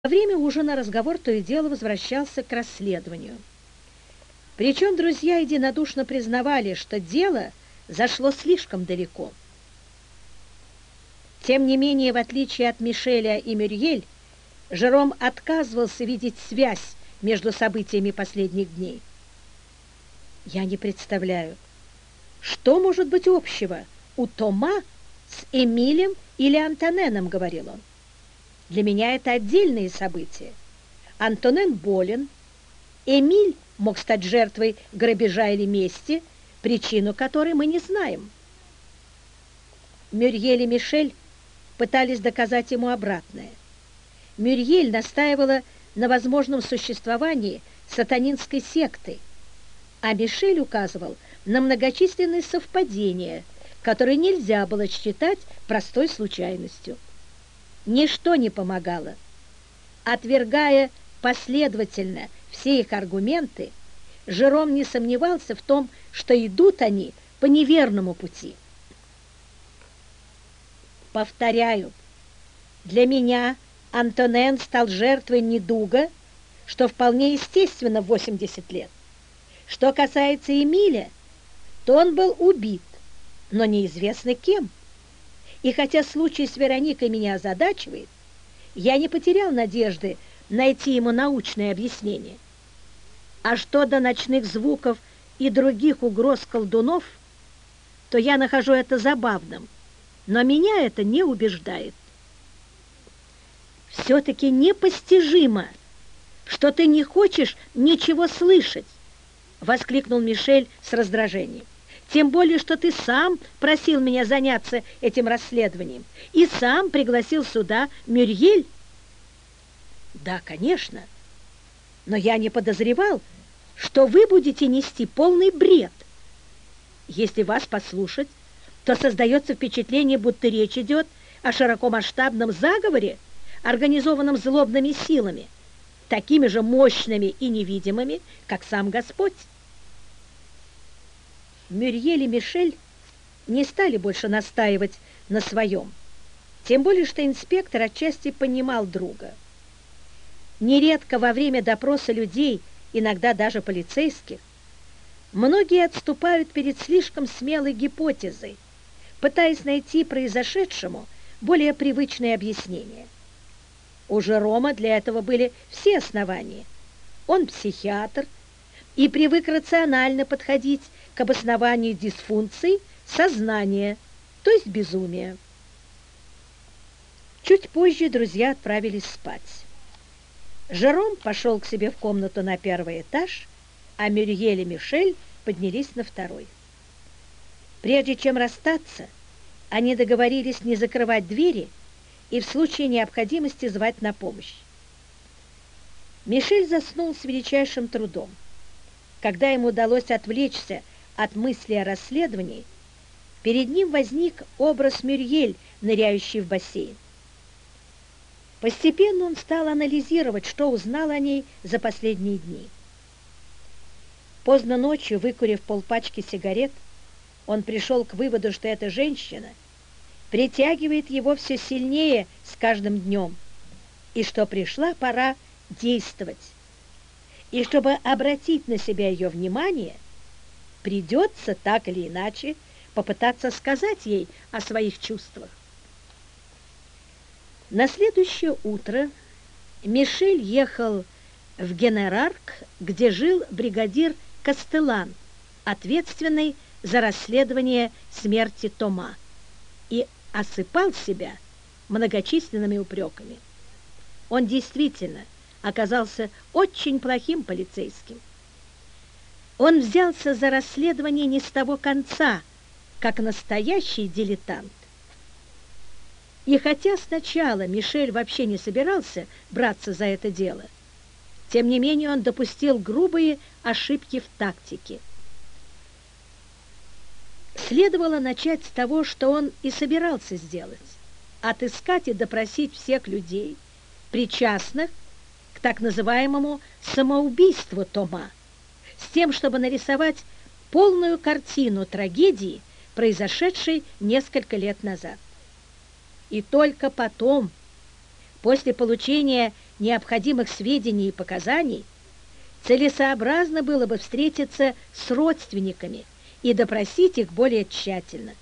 Во время ужина разговор то и дело возвращался к расследованию. Причем друзья единодушно признавали, что дело зашло слишком далеко. Тем не менее, в отличие от Мишеля и Мюрьель, Жером отказывался видеть связь между событиями последних дней. «Я не представляю, что может быть общего у Тома с Эмилем или Антоненом», — говорил он. «Для меня это отдельные события. Антонен болен, Эмиль мог стать жертвой грабежа или мести, причину которой мы не знаем». Мюрьель и Мишель пытались доказать ему обратное. Мюрьель настаивала на возможном существовании сатанинской секты, а Мишель указывал на многочисленные совпадения, которые нельзя было считать простой случайностью. Ничто не помогало. Отвергая последовательно все их аргументы, Жером не сомневался в том, что идут они по неверному пути. Повторяю, для меня Антонен стал жертвой недуга, что вполне естественно в 80 лет. Что касается Эмиля, то он был убит, но неизвестно кем. И хотя случай с Вероникой меня озадачивает, я не потерял надежды найти ему научное объяснение. А что до ночных звуков и других угроз колдунов, то я нахожу это забавным, но меня это не убеждает. «Все-таки непостижимо, что ты не хочешь ничего слышать!» — воскликнул Мишель с раздражением. «Тем более, что ты сам просил меня заняться этим расследованием и сам пригласил сюда Мюрьель». «Да, конечно, но я не подозревал, что вы будете нести полный бред. Если вас послушать, то создается впечатление, будто речь идет о широкомасштабном заговоре, организованном злобными силами, такими же мощными и невидимыми, как сам Господь». Мюрьель и Мишель не стали больше настаивать на своем, тем более что инспектор отчасти понимал друга. Нередко во время допроса людей, иногда даже полицейских, многие отступают перед слишком смелой гипотезой, пытаясь найти произошедшему более привычное объяснение. У Жерома для этого были все основания. Он психиатр и привык рационально подходить к обоснованию дисфункций сознания, то есть безумия. Чуть позже друзья отправились спать. Жером пошел к себе в комнату на первый этаж, а Мюрьель и Мишель поднялись на второй. Прежде чем расстаться, они договорились не закрывать двери и в случае необходимости звать на помощь. Мишель заснул с величайшим трудом. Когда ему удалось отвлечься от мысли о расследовании, перед ним возник образ Мюрьель, ныряющей в бассейн. Постепенно он стал анализировать, что узнал о ней за последние дни. Поздно ночью, выкурив полпачки сигарет, он пришел к выводу, что эта женщина притягивает его все сильнее с каждым днем, и что пришла пора действовать. И чтобы обратить на себя ее внимание, придется так или иначе попытаться сказать ей о своих чувствах. На следующее утро Мишель ехал в Генерарк, где жил бригадир Кастелан, ответственный за расследование смерти Тома, и осыпал себя многочисленными упреками. Он действительно оказался очень плохим полицейским. Он взялся за расследование не с того конца, как настоящий дилетант. И хотя сначала Мишель вообще не собирался браться за это дело, тем не менее он допустил грубые ошибки в тактике. Следовало начать с того, что он и собирался сделать: отыскать и допросить всех людей, причастных к так называемому самоубийству Тома, с тем, чтобы нарисовать полную картину трагедии, произошедшей несколько лет назад. И только потом, после получения необходимых сведений и показаний, целесообразно было бы встретиться с родственниками и допросить их более тщательно.